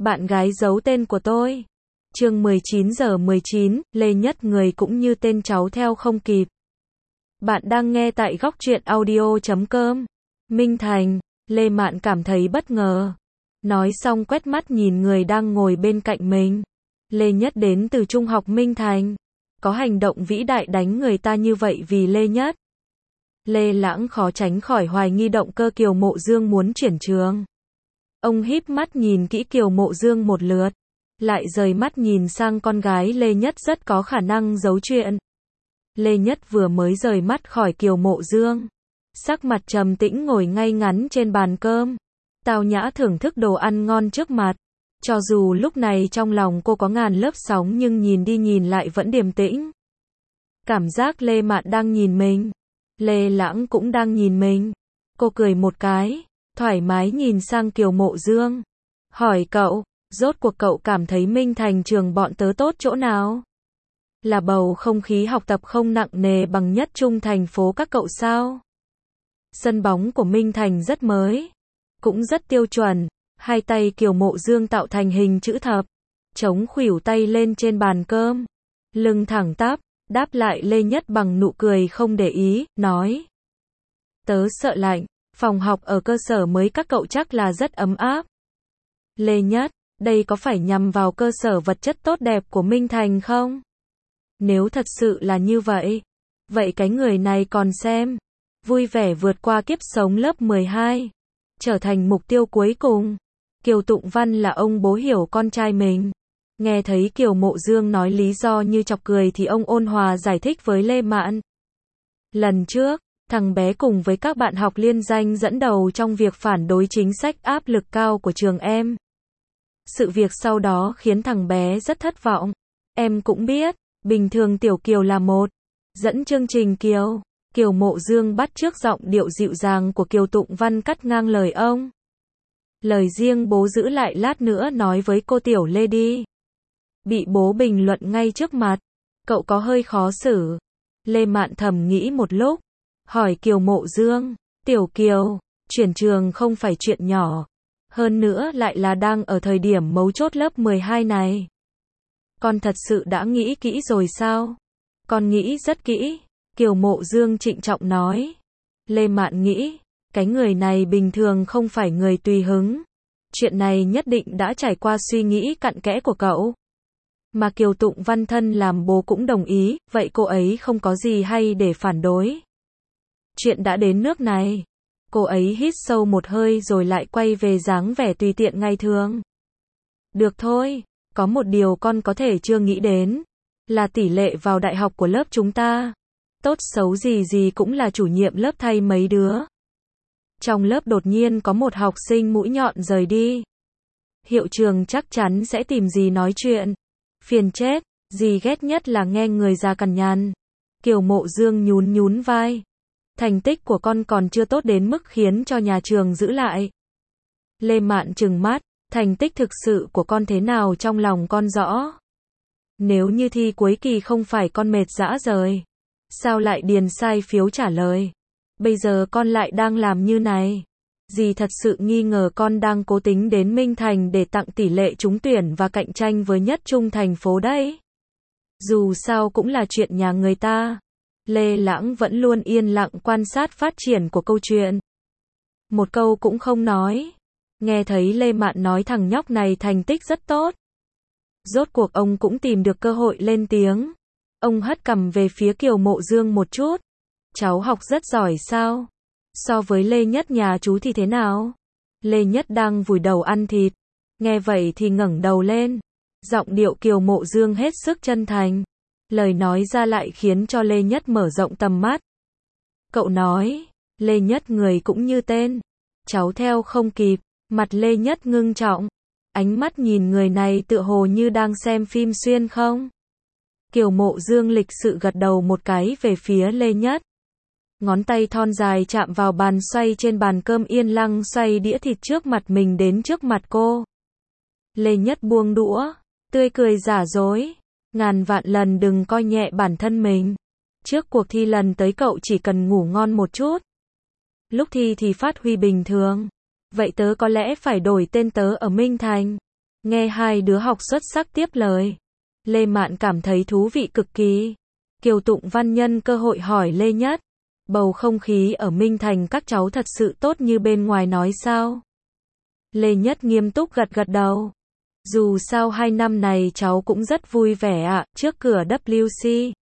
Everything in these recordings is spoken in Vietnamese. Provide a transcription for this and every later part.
Bạn gái giấu tên của tôi. Chương 19:19, Lê Nhất người cũng như tên cháu theo không kịp. Bạn đang nghe tại góc truyện audio.com. Minh Thành, Lê Mạn cảm thấy bất ngờ. Nói xong quét mắt nhìn người đang ngồi bên cạnh mình. Lê Nhất đến từ Trung học Minh Thành. Có hành động vĩ đại đánh người ta như vậy vì Lê Nhất. Lê Lãng khó tránh khỏi hoài nghi động cơ Kiều Mộ Dương muốn chuyển trường. Ông híp mắt nhìn kỹ Kiều Mộ Dương một lượt, lại rời mắt nhìn sang con gái Lê Nhất rất có khả năng giấu chuyện. Lê Nhất vừa mới rời mắt khỏi Kiều Mộ Dương, sắc mặt trầm tĩnh ngồi ngay ngắn trên bàn cơm, tao nhã thưởng thức đồ ăn ngon trước mặt. Cho dù lúc này trong lòng cô có ngàn lớp sóng nhưng nhìn đi nhìn lại vẫn điềm tĩnh. Cảm giác Lê Mạn đang nhìn mình, Lê Lãng cũng đang nhìn mình. Cô cười một cái, thoải mái nhìn sang Kiều Mộ Dương, hỏi cậu, rốt cuộc cậu cảm thấy Minh Thành trường bọn tớ tốt chỗ nào? Là bầu không khí học tập không nặng nề bằng nhất trung thành phố các cậu sao? Sân bóng của Minh Thành rất mới, cũng rất tiêu chuẩn. Hai tay Kiều Mộ Dương tạo thành hình chữ thập, chống khuỷu tay lên trên bàn cơm, lưng thẳng tắp, đáp lại Lê Nhất bằng nụ cười không để ý, nói: Tớ sợ lạnh, phòng học ở cơ sở mới các cậu chắc là rất ấm áp. Lê Nhất, đây có phải nhằm vào cơ sở vật chất tốt đẹp của Minh Thành không? Nếu thật sự là như vậy, vậy cái người này còn xem, vui vẻ vượt qua kiếp sống lớp 12, trở thành mục tiêu cuối cùng. Kiều Tụng Văn là ông bố hiểu con trai mình. Nghe thấy Kiều Mộ Dương nói lý do như chọc cười thì ông ôn hòa giải thích với Lê Mạn. Lần trước, thằng bé cùng với các bạn học liên danh dẫn đầu trong việc phản đối chính sách áp lực cao của trường em. Sự việc sau đó khiến thằng bé rất thất vọng. Em cũng biết, bình thường Tiểu Kiều là một, dẫn chương trình Kiều. Kiều Mộ Dương bắt chước giọng điệu dịu dàng của Kiều Tụng Văn cắt ngang lời ông. Lời riêng bố giữ lại lát nữa nói với cô Tiểu Lê đi. Bị bố bình luận ngay trước mặt, cậu có hơi khó xử. Lê Mạn thầm nghĩ một lúc, hỏi Kiều Mộ Dương, Tiểu Kiều, chuyển trường không phải chuyện nhỏ, hơn nữa lại là đang ở thời điểm mấu chốt lớp 12 này. Con thật sự đã nghĩ kỹ rồi sao? Con nghĩ rất kỹ, Kiều Mộ Dương trịnh trọng nói. Lê Mạn nghĩ, cái người này bình thường không phải người tùy hứng. Chuyện này nhất định đã trải qua suy nghĩ cặn kẽ của cậu. Mà Kiều Tụng Văn thân làm bố cũng đồng ý, vậy cô ấy không có gì hay để phản đối. Chuyện đã đến nước này. Cô ấy hít sâu một hơi rồi lại quay về dáng vẻ tùy tiện ngày thường. Được thôi, có một điều con có thể chưa nghĩ đến, là tỷ lệ vào đại học của lớp chúng ta. Tốt xấu gì gì cũng là chủ nhiệm lớp thay mấy đứa. Trong lớp đột nhiên có một học sinh mũi nhọn rời đi. Hiệu trường chắc chắn sẽ tìm dì nói chuyện. Phiền chết, dì ghét nhất là nghe người già cằn nhằn. Kiều Mộ Dương nhún nhún vai. Thành tích của con còn chưa tốt đến mức khiến cho nhà trường giữ lại. Lê Mạn trừng mắt, thành tích thực sự của con thế nào trong lòng con rõ. Nếu như thi cuối kỳ không phải con mệt rã rời, sao lại điền sai phiếu trả lời? Bây giờ con lại đang làm như này. Dì thật sự nghi ngờ con đang cố tính đến Minh Thành để tặng tỷ lệ trúng tuyển và cạnh tranh với nhất trung thành phố đấy. Dù sao cũng là chuyện nhà người ta. Lê Lãng vẫn luôn yên lặng quan sát phát triển của câu chuyện. Một câu cũng không nói. Nghe thấy Lê Mạn nói thằng nhóc này thành tích rất tốt. Rốt cuộc ông cũng tìm được cơ hội lên tiếng. Ông hất cằm về phía Kiều Mộ Dương một chút. Cháu học rất giỏi sao? So với Lê Nhất nhà chú thì thế nào? Lê Nhất đang vùi đầu ăn thịt. Nghe vậy thì ngẩng đầu lên. Giọng điệu Kiều Mộ Dương hết sức chân thành. Lời nói ra lại khiến cho Lê Nhất mở rộng tầm mắt. Cậu nói, Lê Nhất người cũng như tên. Cháu theo không kịp. Mặt Lê Nhất ngưng trọng. Ánh mắt nhìn người này tựa hồ như đang xem phim xuyên không? Kiều Mộ Dương lịch sự gật đầu một cái về phía Lê Nhất. Ngón tay thon dài chạm vào bàn xoay trên bàn cơm yên lặng xoay đĩa thịt trước mặt mình đến trước mặt cô. Lê Nhất buông đũa, tươi cười giả dối. Ngàn vạn lần đừng coi nhẹ bản thân mình. Trước cuộc thi lần tới cậu chỉ cần ngủ ngon một chút. Lúc thi thì phát huy bình thường. Vậy tớ có lẽ phải đổi tên tớ ở Minh Thành. Nghe hai đứa học xuất sắc tiếp lời, Lê Mạn cảm thấy thú vị cực kỳ. Kiều Tụng Văn nhân cơ hội hỏi Lê Nhất, bầu không khí ở Minh Thành các cháu thật sự tốt như bên ngoài nói sao? Lê Nhất nghiêm túc gật gật đầu. Dù sao 2 năm này cháu cũng rất vui vẻ ạ. Trước cửa WC,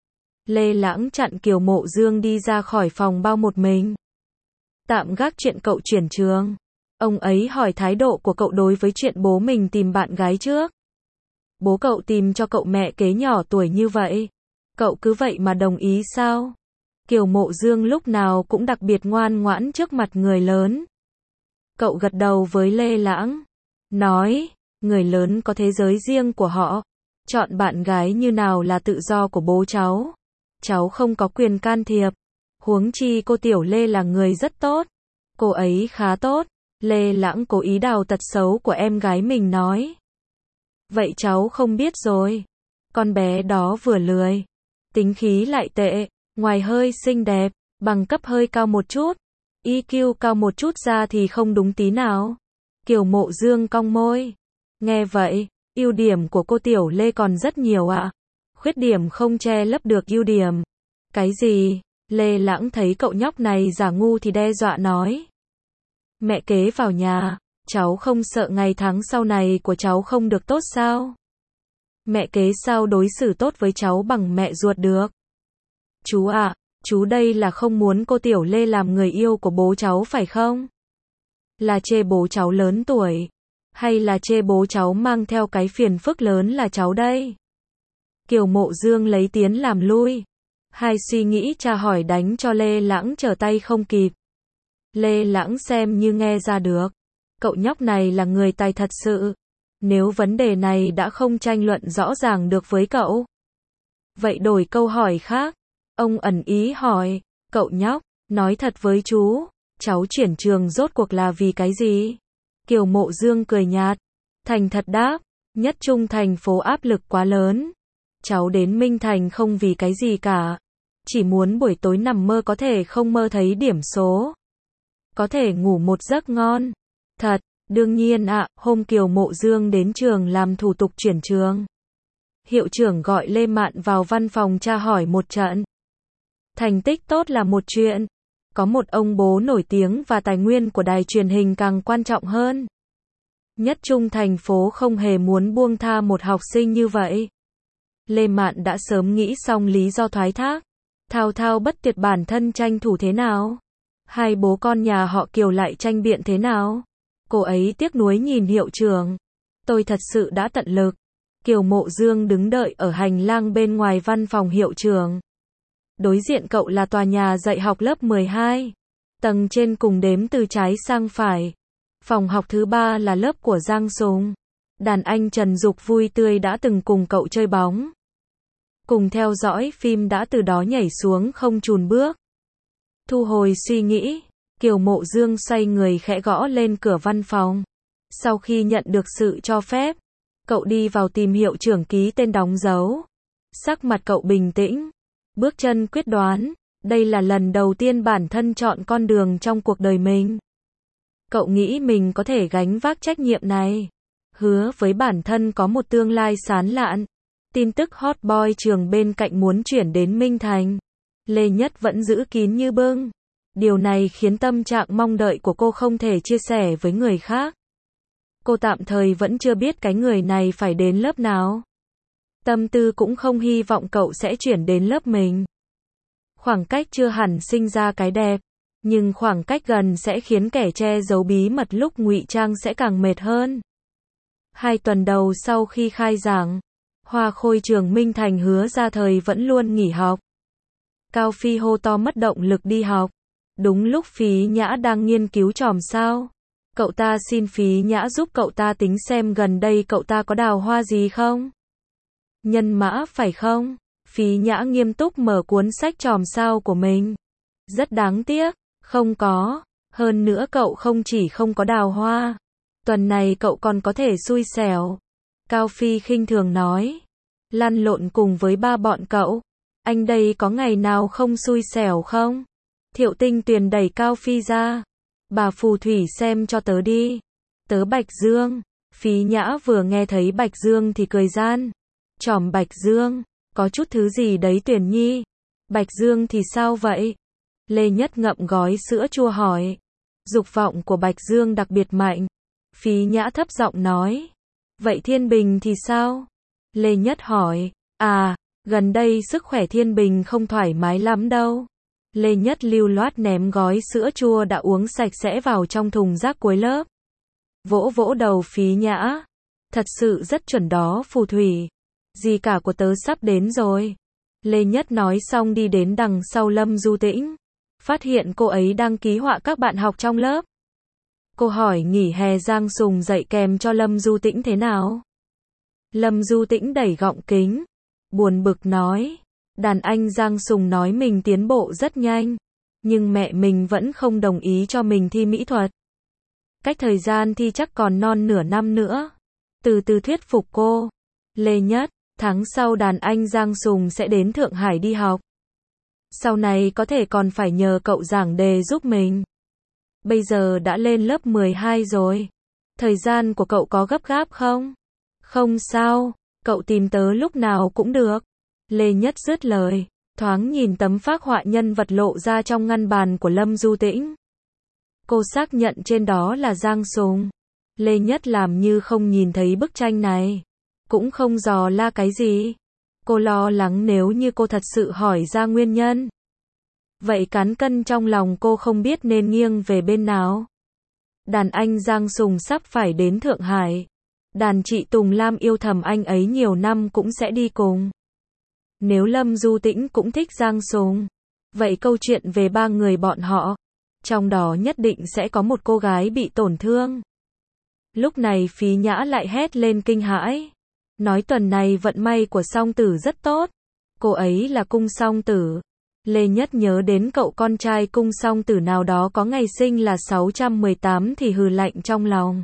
Lê Lãng chặn Kiều Mộ Dương đi ra khỏi phòng bao một mình. Tạm gác chuyện cậu chuyển trường, ông ấy hỏi thái độ của cậu đối với chuyện bố mình tìm bạn gái trước. Bố cậu tìm cho cậu mẹ kế nhỏ tuổi như vậy, cậu cứ vậy mà đồng ý sao? Kiều Mộ Dương lúc nào cũng đặc biệt ngoan ngoãn trước mặt người lớn. Cậu gật đầu với Lê Lãng, nói, người lớn có thế giới riêng của họ, chọn bạn gái như nào là tự do của bố cháu không có quyền can thiệp. Huống chi cô Tiểu Lê là người rất tốt, cô ấy khá tốt. Lê Lãng cố ý đào tật xấu của em gái mình nói. Vậy cháu không biết rồi, con bé đó vừa lười, tính khí lại tệ, ngoài hơi xinh đẹp, bằng cấp hơi cao một chút, EQ cao một chút ra thì không đúng tí nào. Kiều Mộ Dương cong môi. Nghe vậy, ưu điểm của cô Tiểu Lê còn rất nhiều ạ. Khuyết điểm không che lấp được ưu điểm. Cái gì? Lê Lãng thấy cậu nhóc này giả ngu thì đe dọa nói. Mẹ kế vào nhà, cháu không sợ ngày tháng sau này của cháu không được tốt sao? Mẹ kế sao đối xử tốt với cháu bằng mẹ ruột được? Chú ạ, chú đây là không muốn cô Tiểu Lê làm người yêu của bố cháu phải không? Là chê bố cháu lớn tuổi, hay là chê bố cháu mang theo cái phiền phức lớn là cháu đây? Kiều Mộ Dương lấy tiến làm lui. Hai suy nghĩ tra hỏi đánh cho Lê Lãng trở tay không kịp. Lê Lãng xem như nghe ra được. Cậu nhóc này là người tài thật sự. Nếu vấn đề này đã không tranh luận rõ ràng được với cậu, vậy đổi câu hỏi khác. Ông ẩn ý hỏi, cậu nhóc, nói thật với chú, cháu chuyển trường rốt cuộc là vì cái gì? Kiều Mộ Dương cười nhạt, thành thật đáp, Nhất Trung thành phố áp lực quá lớn. Cháu đến Minh Thành không vì cái gì cả. Chỉ muốn buổi tối nằm mơ có thể không mơ thấy điểm số. Có thể ngủ một giấc ngon. Thật, đương nhiên ạ, hôm Kiều Mộ Dương đến trường làm thủ tục chuyển trường, hiệu trưởng gọi Lê Mạn vào văn phòng tra hỏi một trận. Thành tích tốt là một chuyện, có một ông bố nổi tiếng và tài nguyên của đài truyền hình càng quan trọng hơn. Nhất Trung thành phố không hề muốn buông tha một học sinh như vậy. Lê Mạn đã sớm nghĩ xong lý do thoái thác, thao thao bất tuyệt bản thân tranh thủ thế nào. Hai bố con nhà họ Kiều lại tranh biện thế nào. Cô ấy tiếc nuối nhìn hiệu trưởng. Tôi thật sự đã tận lực. Kiều Mộ Dương đứng đợi ở hành lang bên ngoài văn phòng hiệu trưởng. Đối diện cậu là tòa nhà dạy học lớp 12. Tầng trên cùng đếm từ trái sang phải. Phòng học thứ 3 là lớp của Giang Sùng. Đàn anh Trần Dục vui tươi đã từng cùng cậu chơi bóng, cùng theo dõi phim đã từ đó nhảy xuống không chùn bước. Thu hồi suy nghĩ, Kiều Mộ Dương xoay người khẽ gõ lên cửa văn phòng. Sau khi nhận được sự cho phép, cậu đi vào tìm hiệu trưởng ký tên đóng dấu. Sắc mặt cậu bình tĩnh, bước chân quyết đoán. Đây là lần đầu tiên bản thân chọn con đường trong cuộc đời mình. Cậu nghĩ mình có thể gánh vác trách nhiệm này, hứa với bản thân có một tương lai sáng lạn. Tin tức hot boy trường bên cạnh muốn chuyển đến Minh Thành, Lê Nhất vẫn giữ kín như bưng. Điều này khiến tâm trạng mong đợi của cô không thể chia sẻ với người khác. Cô tạm thời vẫn chưa biết cái người này phải đến lớp nào. Tâm tư cũng không hy vọng cậu sẽ chuyển đến lớp mình. Khoảng cách chưa hẳn sinh ra cái đẹp, nhưng khoảng cách gần sẽ khiến kẻ che giấu bí mật lúc ngụy trang sẽ càng mệt hơn. 2 tuần đầu sau khi khai giảng, Hoa Khôi trường Minh Thành Hứa Gia Thời vẫn luôn nghỉ học. Cao Phi hô to mất động lực đi học. Đúng lúc Phí Nhã đang nghiên cứu chòm sao. Cậu ta xin Phí Nhã giúp cậu ta tính xem gần đây cậu ta có đào hoa gì không? Nhân mã phải không? Phí Nhã nghiêm túc mở cuốn sách chòm sao của mình. Rất đáng tiếc, không có. Hơn nữa cậu không chỉ không có đào hoa, tuần này cậu còn có thể xui xẻo. Cao Phi khinh thường nói. Lăn lộn cùng với ba bọn cậu. Anh đây có ngày nào không xui xẻo không? Thiệu Tinh Tuyền đẩy Cao Phi ra. Bà phù thủy xem cho tớ đi. Tớ Bạch Dương. Phí Nhã vừa nghe thấy Bạch Dương thì cười gian. Tròm Bạch Dương, có chút thứ gì đấy Tuyền Nhi. Bạch Dương thì sao vậy? Lê Nhất ngậm gói sữa chua hỏi. Dục vọng của Bạch Dương đặc biệt mạnh. Phí Nhã thấp giọng nói. Vậy Thiên Bình thì sao? Lê Nhất hỏi. À, gần đây sức khỏe Thiên Bình không thoải mái lắm đâu. Lê Nhất lưu loát ném gói sữa chua đã uống sạch sẽ vào trong thùng rác cuối lớp. Vỗ vỗ đầu Phí Nhã. Thật sự rất chuẩn đó phù thủy. Gì cả của tớ sắp đến rồi. Lê Nhất nói xong đi đến đằng sau Lâm Du Tĩnh. Phát hiện cô ấy đang ký họa các bạn học trong lớp. Cô hỏi nghỉ hè Giang Sùng dạy kèm cho Lâm Du Tĩnh thế nào? Lâm Du Tĩnh đẩy gọng kính. Buồn bực nói. Đàn anh Giang Sùng nói mình tiến bộ rất nhanh. Nhưng mẹ mình vẫn không đồng ý cho mình thi mỹ thuật. Cách thời gian thi chắc còn non nửa năm nữa. Từ từ thuyết phục cô. Lê Nhất, tháng sau đàn anh Giang Sùng sẽ đến Thượng Hải đi học. Sau này có thể còn phải nhờ cậu giảng đề giúp mình. Bây giờ đã lên lớp 12 rồi. Thời gian của cậu có gấp gáp không? Không sao, cậu tìm tớ lúc nào cũng được. Lê Nhất dứt lời, thoáng nhìn tấm phác họa nhân vật lộ ra trong ngăn bàn của Lâm Du Tĩnh. Cô xác nhận trên đó là Giang Sùng. Lê Nhất làm như không nhìn thấy bức tranh này. Cũng không dò la cái gì. Cô lo lắng nếu như cô thật sự hỏi ra nguyên nhân. Vậy cán cân trong lòng cô không biết nên nghiêng về bên nào. Đàn anh Giang Sùng sắp phải đến Thượng Hải. Đàn chị Tùng Lam yêu thầm anh ấy nhiều năm cũng sẽ đi cùng. Nếu Lâm Du Tĩnh cũng thích Giang Sùng, vậy câu chuyện về ba người bọn họ, trong đó nhất định sẽ có một cô gái bị tổn thương. Lúc này Phí Nhã lại hét lên kinh hãi. Nói tuần này vận may của Song Tử rất tốt. Cô ấy là Cung Song Tử. Lê Nhất nhớ đến cậu con trai Cung Song Tử nào đó có ngày sinh là 618 thì hừ lạnh trong lòng.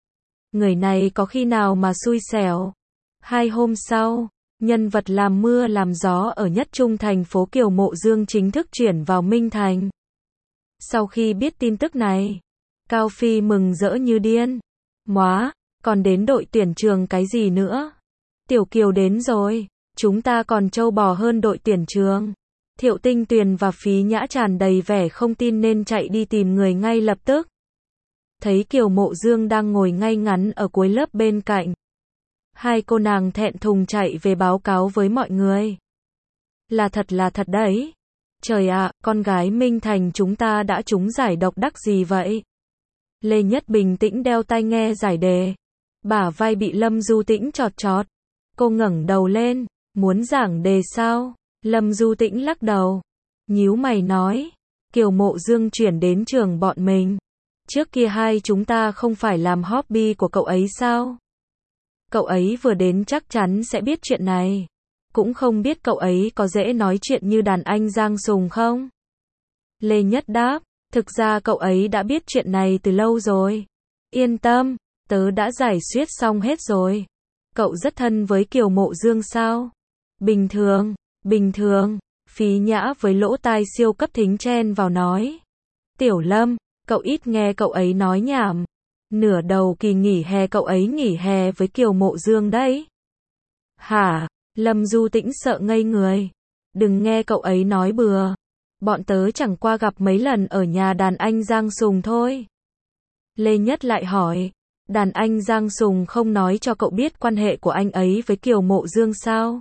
Người này có khi nào mà xui xẻo. 2 hôm sau, nhân vật làm mưa làm gió ở nhất trung thành phố Kiều Mộ Dương chính thức chuyển vào Minh Thành. Sau khi biết tin tức này, Cao Phi mừng rỡ như điên. Móa, còn đến đội tuyển trường cái gì nữa? Tiểu Kiều đến rồi, chúng ta còn trâu bò hơn đội tuyển trường. Thiệu Tinh Tuyền và Phí Nhã tràn đầy vẻ không tin nên chạy đi tìm người ngay lập tức. Thấy Kiều Mộ Dương đang ngồi ngay ngắn ở cuối lớp bên cạnh. Hai cô nàng thẹn thùng chạy về báo cáo với mọi người. Là thật đấy. Trời ạ, con gái Minh Thành chúng ta đã trúng giải độc đắc gì vậy? Lê Nhất bình tĩnh đeo tai nghe giải đề. Bả vai bị Lâm Du Tĩnh chọt chọt. Cô ngẩng đầu lên, muốn giảng đề sao? Lâm Du Tĩnh lắc đầu. Nhíu mày nói, Kiều Mộ Dương chuyển đến trường bọn mình. Trước kia hai chúng ta không phải làm hobby của cậu ấy sao? Cậu ấy vừa đến chắc chắn sẽ biết chuyện này. Cũng không biết cậu ấy có dễ nói chuyện như đàn anh Giang Sùng không? Lê Nhất đáp, thực ra cậu ấy đã biết chuyện này từ lâu rồi. Yên tâm, tớ đã giải quyết xong hết rồi. Cậu rất thân với Kiều Mộ Dương sao? Bình thường, Phí Nhã với lỗ tai siêu cấp thính chen vào nói. Tiểu Lâm, cậu ít nghe cậu ấy nói nhảm. Nửa đầu kỳ nghỉ hè cậu ấy nghỉ hè với Kiều Mộ Dương đấy. Hả? Lâm Du Tĩnh sợ ngây người. Đừng nghe cậu ấy nói bừa. Bọn tớ chẳng qua gặp mấy lần ở nhà đàn anh Giang Sùng thôi. Lê Nhất lại hỏi. Đàn anh Giang Sùng không nói cho cậu biết quan hệ của anh ấy với Kiều Mộ Dương sao?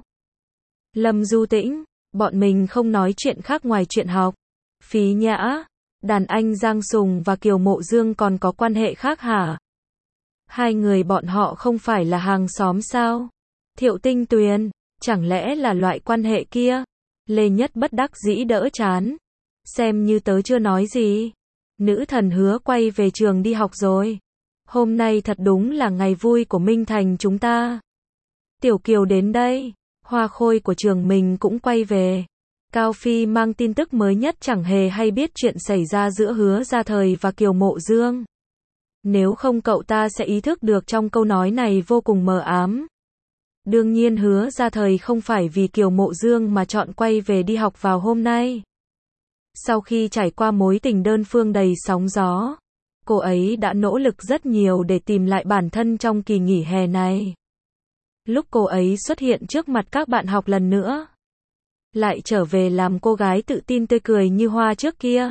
Lâm Du Tĩnh, bọn mình không nói chuyện khác ngoài chuyện học. Phí Nhã, đàn anh Giang Sùng và Kiều Mộ Dương còn có quan hệ khác hả? Hai người bọn họ không phải là hàng xóm sao? Thiệu Tinh Tuyền, chẳng lẽ là loại quan hệ kia? Lê Nhất bất đắc dĩ đỡ chán. Xem như tớ chưa nói gì. Nữ thần hứa quay về trường đi học rồi. Hôm nay thật đúng là ngày vui của Minh Thành chúng ta. Tiểu Kiều đến đây. Hoa khôi của trường mình cũng quay về. Cao Phi mang tin tức mới nhất chẳng hề hay biết chuyện xảy ra giữa Hứa Gia Thời và Kiều Mộ Dương. Nếu không cậu ta sẽ ý thức được trong câu nói này vô cùng mờ ám. Đương nhiên Hứa Gia Thời không phải vì Kiều Mộ Dương mà chọn quay về đi học vào hôm nay. Sau khi trải qua mối tình đơn phương đầy sóng gió, Cô ấy đã nỗ lực rất nhiều để tìm lại bản thân trong kỳ nghỉ hè này. Lúc cô ấy xuất hiện trước mặt các bạn học lần nữa, lại trở về làm cô gái tự tin tươi cười như hoa trước kia.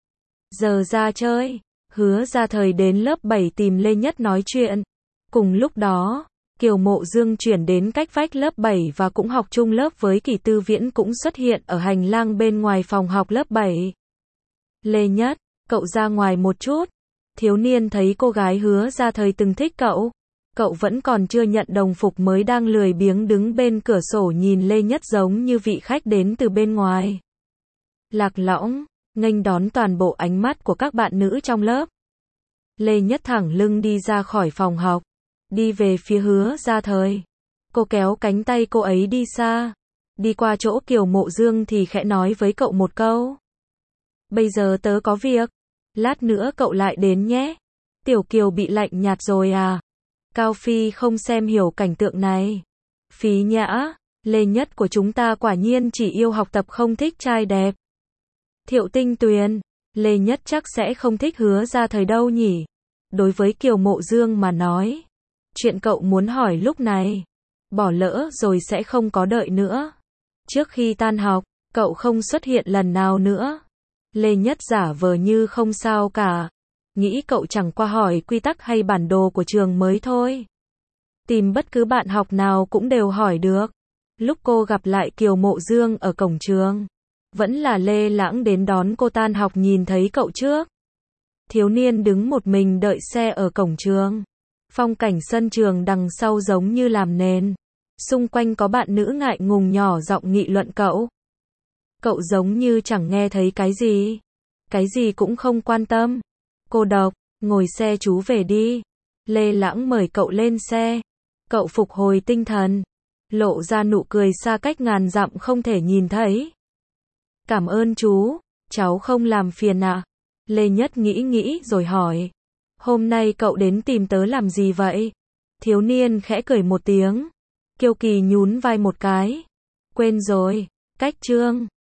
Giờ ra chơi, Hứa Gia Thời đến lớp 7 tìm Lê Nhất nói chuyện. Cùng lúc đó, Kiều Mộ Dương chuyển đến cách vách lớp 7 và cũng học chung lớp với Kỳ Tư Viễn cũng xuất hiện ở hành lang bên ngoài phòng học lớp 7. Lê Nhất, cậu ra ngoài một chút. Thiếu niên thấy cô gái Hứa Gia Thời từng thích cậu. Cậu vẫn còn chưa nhận đồng phục mới đang lười biếng đứng bên cửa sổ nhìn Lê Nhất giống như vị khách đến từ bên ngoài. Lạc lõng, nghênh đón toàn bộ ánh mắt của các bạn nữ trong lớp. Lê Nhất thẳng lưng đi ra khỏi phòng học, đi về phía Hứa Gia Thời. Cô kéo cánh tay cô ấy đi xa, đi qua chỗ Kiều Mộ Dương thì khẽ nói với cậu một câu. Bây giờ tớ có việc, lát nữa cậu lại đến nhé. Tiểu Kiều bị lạnh nhạt rồi à? Cao Phi không xem hiểu cảnh tượng này. Phí Nhã, Lê Nhất của chúng ta quả nhiên chỉ yêu học tập không thích trai đẹp. Thiệu Tinh Tuyền, Lê Nhất chắc sẽ không thích Hứa Gia Thời đâu nhỉ? Đối với Kiều Mộ Dương mà nói, chuyện cậu muốn hỏi lúc này, bỏ lỡ rồi sẽ không có đợi nữa. Trước khi tan học, cậu không xuất hiện lần nào nữa. Lê Nhất giả vờ như không sao cả. Nghĩ cậu chẳng qua hỏi quy tắc hay bản đồ của trường mới thôi. Tìm bất cứ bạn học nào cũng đều hỏi được. Lúc cô gặp lại Kiều Mộ Dương ở cổng trường, vẫn là Lê Lãng đến đón cô tan học nhìn thấy cậu trước. Thiếu niên đứng một mình đợi xe ở cổng trường. Phong cảnh sân trường đằng sau giống như làm nền. Xung quanh có bạn nữ ngại ngùng nhỏ giọng nghị luận cậu. Cậu giống như chẳng nghe thấy cái gì cũng không quan tâm. Cô độc, ngồi xe chú về đi. Lê Lãng mời cậu lên xe. Cậu phục hồi tinh thần, lộ ra nụ cười xa cách ngàn dặm không thể nhìn thấy. Cảm ơn chú, cháu không làm phiền ạ. Lê Nhất nghĩ rồi hỏi. Hôm nay cậu đến tìm tớ làm gì vậy? Thiếu niên khẽ cười một tiếng. Kiều Kỳ nhún vai một cái. Quên rồi, cách chương.